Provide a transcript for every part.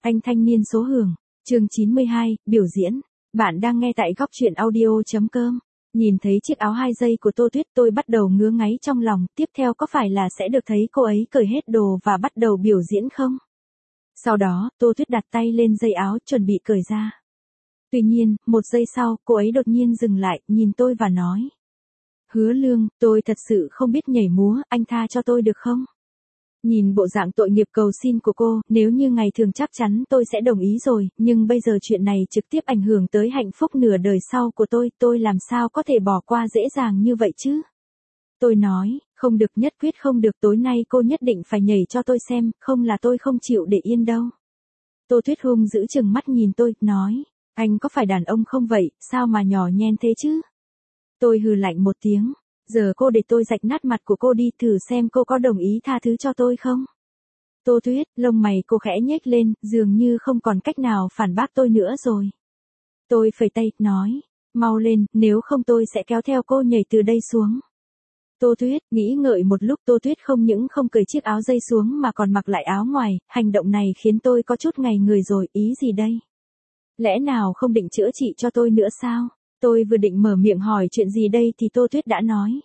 Anh thanh niên số hưởng, chương 92, biểu diễn. Bạn đang nghe tại góc truyện audio.com. Nhìn thấy chiếc áo 2 giây của Tô Tuyết tôi bắt đầu ngứa ngáy trong lòng, tiếp theo có phải là sẽ được thấy cô ấy cởi hết đồ và bắt đầu biểu diễn không? Sau đó, Tô Tuyết đặt tay lên dây áo chuẩn bị cởi ra. Tuy nhiên, một giây sau, cô ấy đột nhiên dừng lại, nhìn tôi và nói. Hứa Lương, tôi thật sự không biết nhảy múa, anh tha cho tôi được không? Nhìn bộ dạng tội nghiệp cầu xin của cô, nếu như ngày thường chắc chắn tôi sẽ đồng ý rồi, nhưng bây giờ chuyện này trực tiếp ảnh hưởng tới hạnh phúc nửa đời sau của tôi làm sao có thể bỏ qua dễ dàng như vậy chứ? Tôi nói, không được, nhất quyết không được, tối nay cô nhất định phải nhảy cho tôi xem, không là tôi không chịu để yên đâu. Tô Tuyết hung giữ chừng mắt nhìn tôi, nói, anh có phải đàn ông không vậy, sao mà nhỏ nhen thế chứ? Tôi hừ lạnh một tiếng. Giờ cô để tôi rạch nát mặt của cô đi, thử xem cô có đồng ý tha thứ cho tôi không? Tô Tuyết, lông mày cô khẽ nhếch lên, dường như không còn cách nào phản bác tôi nữa rồi. Tôi phẩy tay, nói, mau lên, nếu không tôi sẽ kéo theo cô nhảy từ đây xuống. Tô Tuyết, nghĩ ngợi một lúc, Tô Tuyết không những không cởi chiếc áo dây xuống mà còn mặc lại áo ngoài, hành động này khiến tôi có chút ngây người rồi, ý gì đây? Lẽ nào không định chữa trị cho tôi nữa sao? Tôi vừa định mở miệng hỏi chuyện gì đây thì Tô Tuyết đã nói.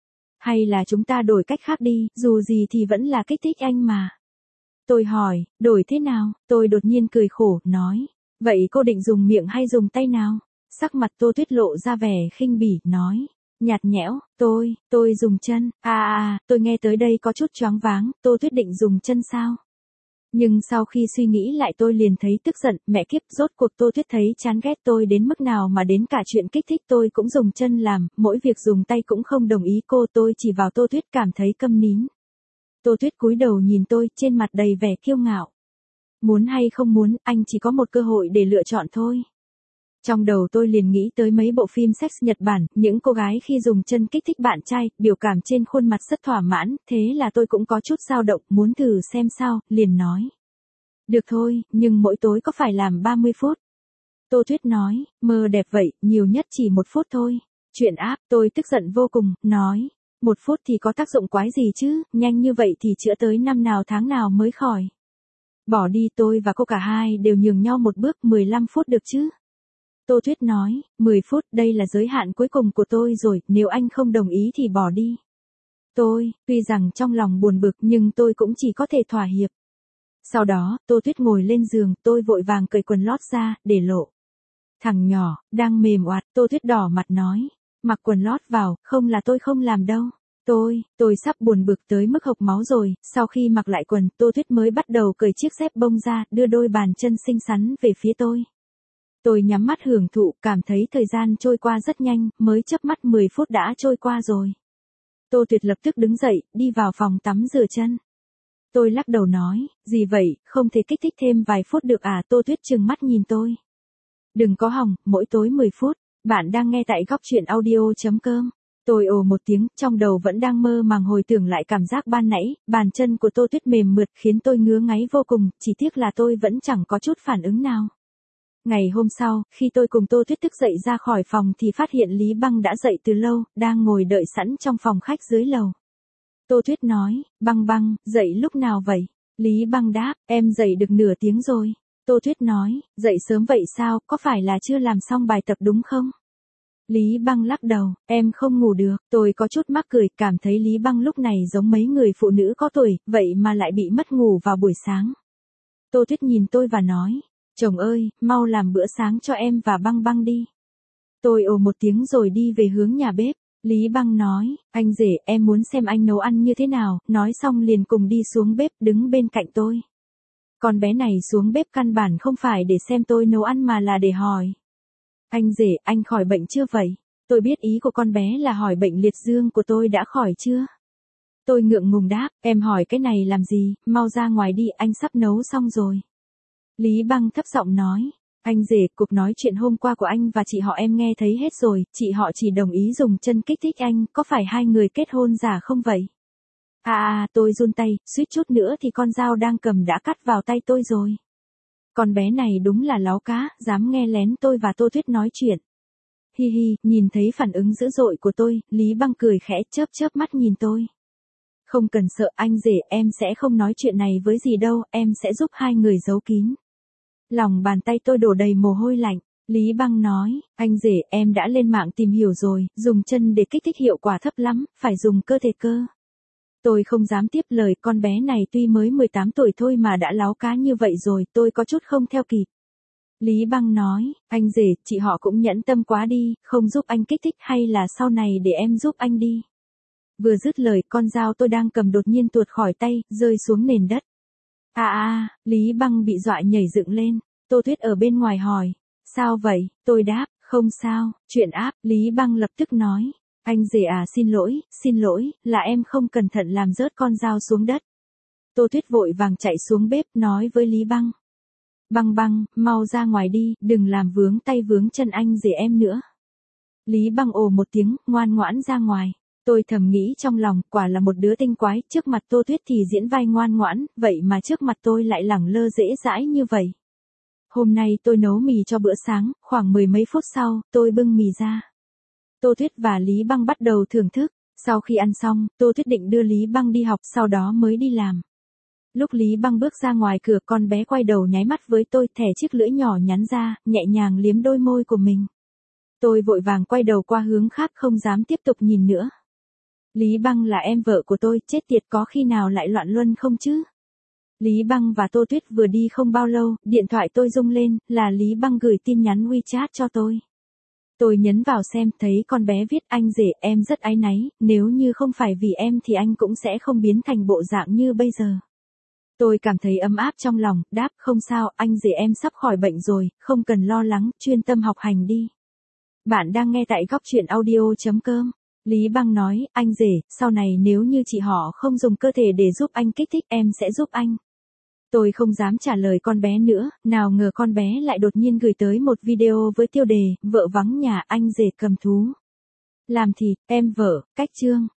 Hay là chúng ta đổi cách khác đi, dù gì thì vẫn là kích thích anh mà. Tôi hỏi, đổi thế nào? Tôi đột nhiên cười khổ, nói. Vậy cô định dùng miệng hay dùng tay nào? Sắc mặt Tô Tuyết lộ ra vẻ khinh bỉ, nói. Nhạt nhẽo, tôi dùng chân. Tôi nghe tới đây có chút choáng váng, Tô Tuyết định dùng chân sao? Nhưng sau khi suy nghĩ lại tôi liền thấy tức giận, mẹ kiếp, rốt cuộc Tô Tuyết thấy chán ghét tôi đến mức nào mà đến cả chuyện kích thích tôi cũng dùng chân làm, mỗi việc dùng tay cũng không đồng ý cô, tôi chỉ vào Tô Tuyết cảm thấy câm nín. Tô Tuyết cúi đầu nhìn tôi, trên mặt đầy vẻ kiêu ngạo. Muốn hay không muốn, anh chỉ có một cơ hội để lựa chọn thôi. Trong đầu tôi liền nghĩ tới mấy bộ phim sex Nhật Bản, những cô gái khi dùng chân kích thích bạn trai, biểu cảm trên khuôn mặt rất thỏa mãn, thế là tôi cũng có chút dao động, muốn thử xem sao, liền nói. Được thôi, nhưng mỗi tối có phải làm 30 phút? Tô Tuyết nói, mơ đẹp vậy, nhiều nhất chỉ 1 phút thôi. Chuyện áp, tôi tức giận vô cùng, nói. 1 phút thì có tác dụng quái gì chứ, nhanh như vậy thì chữa tới năm nào tháng nào mới khỏi. Bỏ đi, tôi và cô cả hai đều nhường nhau một bước, 15 phút được chứ? Tô Tuyết nói, 10 phút, đây là giới hạn cuối cùng của tôi rồi, nếu anh không đồng ý thì bỏ đi. Tuy rằng trong lòng buồn bực nhưng tôi cũng chỉ có thể thỏa hiệp. Sau đó, Tô Tuyết ngồi lên giường, tôi vội vàng cởi quần lót ra, để lộ. Thằng nhỏ, đang mềm oạt, Tô Tuyết đỏ mặt nói, mặc quần lót vào, không là tôi không làm đâu. Tôi sắp buồn bực tới mức hộc máu rồi, sau khi mặc lại quần, Tô Tuyết mới bắt đầu cởi chiếc dép bông ra, đưa đôi bàn chân xinh xắn về phía tôi. Tôi nhắm mắt hưởng thụ, cảm thấy thời gian trôi qua rất nhanh, mới chớp mắt 10 phút đã trôi qua rồi. Tô Tuyết lập tức đứng dậy, đi vào phòng tắm rửa chân. Tôi lắc đầu nói, gì vậy, không thể kích thích thêm vài phút được à? Tô Tuyết trừng mắt nhìn tôi. Đừng có hòng, mỗi tối 10 phút, bạn đang nghe tại góc truyện audio.com. Tôi ồ một tiếng, trong đầu vẫn đang mơ màng hồi tưởng lại cảm giác ban nãy, bàn chân của Tô Tuyết mềm mượt khiến tôi ngứa ngáy vô cùng, chỉ tiếc là tôi vẫn chẳng có chút phản ứng nào. Ngày hôm sau, khi tôi cùng Tô Tuyết thức dậy ra khỏi phòng thì phát hiện Lý Băng đã dậy từ lâu, đang ngồi đợi sẵn trong phòng khách dưới lầu. Tô Tuyết nói, Băng, dậy lúc nào vậy? Lý Băng đáp, em dậy được nửa tiếng rồi. Tô Tuyết nói, dậy sớm vậy sao, có phải là chưa làm xong bài tập đúng không? Lý Băng lắc đầu, em không ngủ được, tôi có chút mắc cười, cảm thấy Lý Băng lúc này giống mấy người phụ nữ có tuổi, vậy mà lại bị mất ngủ vào buổi sáng. Tô Tuyết nhìn tôi và nói, chồng ơi, mau làm bữa sáng cho em và Băng đi. Tôi ồ một tiếng rồi đi về hướng nhà bếp. Lý Băng nói, anh rể, em muốn xem anh nấu ăn như thế nào, nói xong liền cùng đi xuống bếp, đứng bên cạnh tôi. Con bé này xuống bếp căn bản không phải để xem tôi nấu ăn mà là để hỏi. Anh rể, anh khỏi bệnh chưa vậy? Tôi biết ý của con bé là hỏi bệnh liệt dương của tôi đã khỏi chưa? Tôi ngượng ngùng đáp, em hỏi cái này làm gì, mau ra ngoài đi, anh sắp nấu xong rồi. Lý Băng thấp giọng nói, anh rể, cuộc nói chuyện hôm qua của anh và chị họ em nghe thấy hết rồi, chị họ chỉ đồng ý dùng chân kích thích anh, có phải hai người kết hôn giả không vậy? Tôi run tay, suýt chút nữa thì con dao đang cầm đã cắt vào tay tôi rồi. Con bé này đúng là láo cá, dám nghe lén tôi và Tô Tuyết nói chuyện. Hi hi, nhìn thấy phản ứng dữ dội của tôi, Lý Băng cười khẽ, chớp mắt nhìn tôi. Không cần sợ anh rể, em sẽ không nói chuyện này với gì đâu, em sẽ giúp hai người giấu kín. Lòng bàn tay tôi đổ đầy mồ hôi lạnh. Lý Băng nói, anh rể em đã lên mạng tìm hiểu rồi, dùng chân để kích thích hiệu quả thấp lắm, phải dùng cơ thể cơ. Tôi không dám tiếp lời, con bé này tuy mới 18 tuổi thôi mà đã láo cá như vậy rồi, tôi có chút không theo kịp. Lý Băng nói, anh rể, chị họ cũng nhẫn tâm quá đi, không giúp anh kích thích hay là sau này để em giúp anh đi. Vừa dứt lời, con dao tôi đang cầm đột nhiên tuột khỏi tay, rơi xuống nền đất. Lý Băng bị dọa nhảy dựng lên. Tô Tuyết ở bên ngoài hỏi, sao vậy? Tôi đáp, không sao, chuyện áp. Lý Băng lập tức nói, anh rể à, xin lỗi, là em không cẩn thận làm rớt con dao xuống đất. Tô Tuyết vội vàng chạy xuống bếp nói với Lý Băng. Băng, mau ra ngoài đi, đừng làm vướng tay vướng chân anh rể em nữa. Lý Băng ồ một tiếng, ngoan ngoãn ra ngoài. Tôi thầm nghĩ trong lòng, quả là một đứa tinh quái, trước mặt Tô Tuyết thì diễn vai ngoan ngoãn, vậy mà trước mặt tôi lại lẳng lơ dễ dãi như vậy. Hôm nay tôi nấu mì cho bữa sáng, khoảng 10 mấy phút sau, tôi bưng mì ra. Tô Tuyết và Lý Băng bắt đầu thưởng thức. Sau khi ăn xong, Tô Tuyết định đưa Lý Băng đi học, sau đó mới đi làm. Lúc Lý Băng bước ra ngoài cửa, con bé quay đầu nháy mắt với tôi, thè chiếc lưỡi nhỏ nhắn ra, nhẹ nhàng liếm đôi môi của mình. Tôi vội vàng quay đầu qua hướng khác, không dám tiếp tục nhìn nữa. Lý Băng là em vợ của tôi, chết tiệt, có khi nào lại loạn luân không chứ? Lý Băng và Tô Tuyết vừa đi không bao lâu, điện thoại tôi rung lên, là Lý Băng gửi tin nhắn WeChat cho tôi. Tôi nhấn vào xem, thấy con bé viết, anh rể, em rất áy náy, nếu như không phải vì em thì anh cũng sẽ không biến thành bộ dạng như bây giờ. Tôi cảm thấy ấm áp trong lòng, đáp, không sao, anh rể em sắp khỏi bệnh rồi, không cần lo lắng, chuyên tâm học hành đi. Bạn đang nghe tại góc truyện audio.com. Lý Băng nói, anh rể, sau này nếu như chị họ không dùng cơ thể để giúp anh kích thích, em sẽ giúp anh. Tôi không dám trả lời con bé nữa, nào ngờ con bé lại đột nhiên gửi tới một video với tiêu đề, vợ vắng nhà, anh rể cầm thú. Làm thịt, em vợ, cách chương.